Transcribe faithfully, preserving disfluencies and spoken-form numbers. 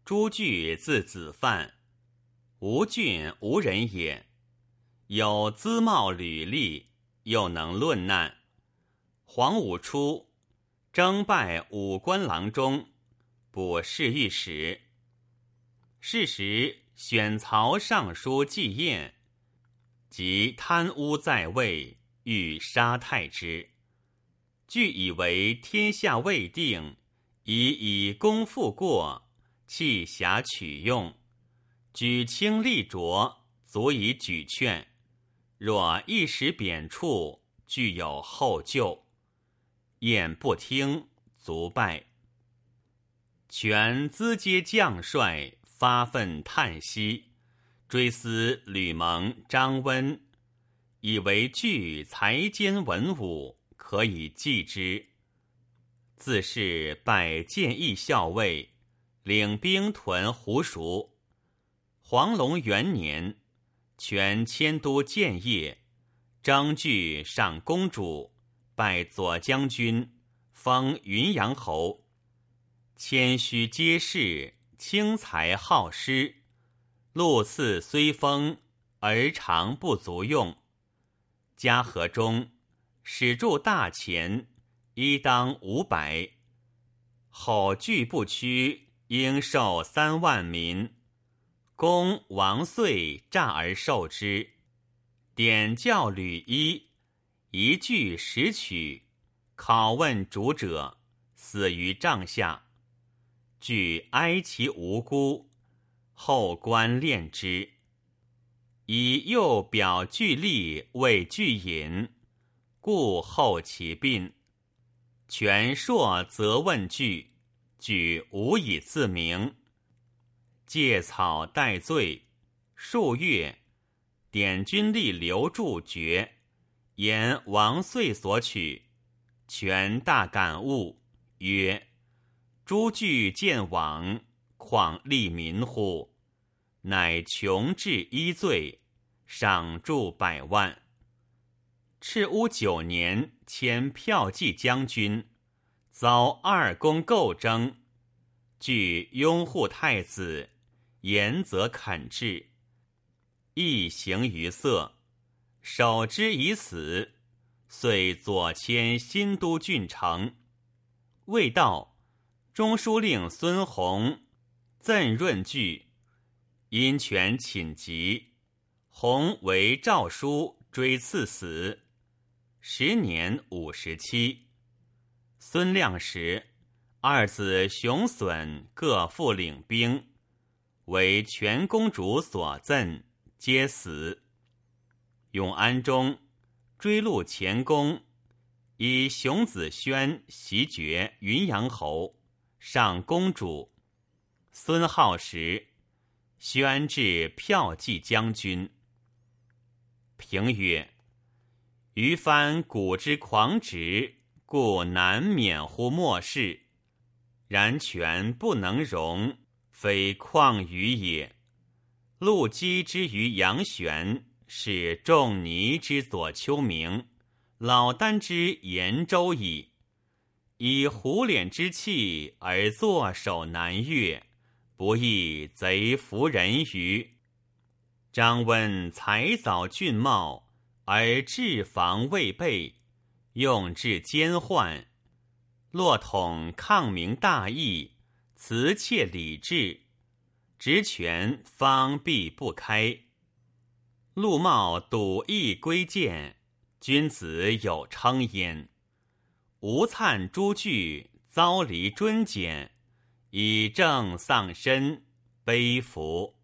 朱据字子范，吴郡吴人也。有姿貌履历，又能论难。黄武初，征拜武官郎中，补侍御史。是时选曹尚书季彦，即贪污在位，欲杀太之。据以为天下未定，已以功负过，弃侠取用，举轻力浊，足以举劝。若一时贬黜，具有后救。晏不听，卒败。权资阶将帅，发愤叹息，追思吕蒙、张温，以为具才兼文武，可以继之。自是拜谏议校尉，领兵屯胡熟。黄龙元年，权迁都建业，征据上公主，拜左将军，封云阳侯。谦虚结事，轻财好施，禄赐虽丰，而常不足用。嘉禾中，始铸大钱，一当五百。后拒不屈，应受三万民。公王遂诈而受之，典教吕一，一句十取，拷问主者，死于帐下。据哀其无辜，后官恋之。以右表具吏为具隐，故后其病。权硕责问具，具无以自明。借草代罪，数月，典军吏刘柱决，言王遂所取。权大感悟，曰：诸据见往，况利民乎？乃穷至一罪，赏铸百万。赤乌九年，迁骠骑将军，遭二公构征，据拥护太子，言则肯至，亦行于色，守之以死，遂左迁新都郡城。未到，中书令孙弘赠润据，因权寝疾，弘为诏书追赐死，时年五十七。孙亮时，二子熊隼各复领兵，为全公主所赠，皆死。永安中，追录前功，以熊子轩袭爵云阳侯，上公主。孙浩时，宣至骠骑将军。评曰：于藩古之狂直，故难免乎末世。然权不能容，非况于也。陆机之于杨玄，是仲尼之左丘明，老聃之延州矣。以虎脸之气而坐守南越，不亦贼服人于？张温才早俊茂，而治防未备，用至奸宦。骆统抗明大义，辞切礼制，职权方必不开。陆茂笃义归谏，君子有称焉。吴粲诸据遭离尊简，以正丧身，悲服。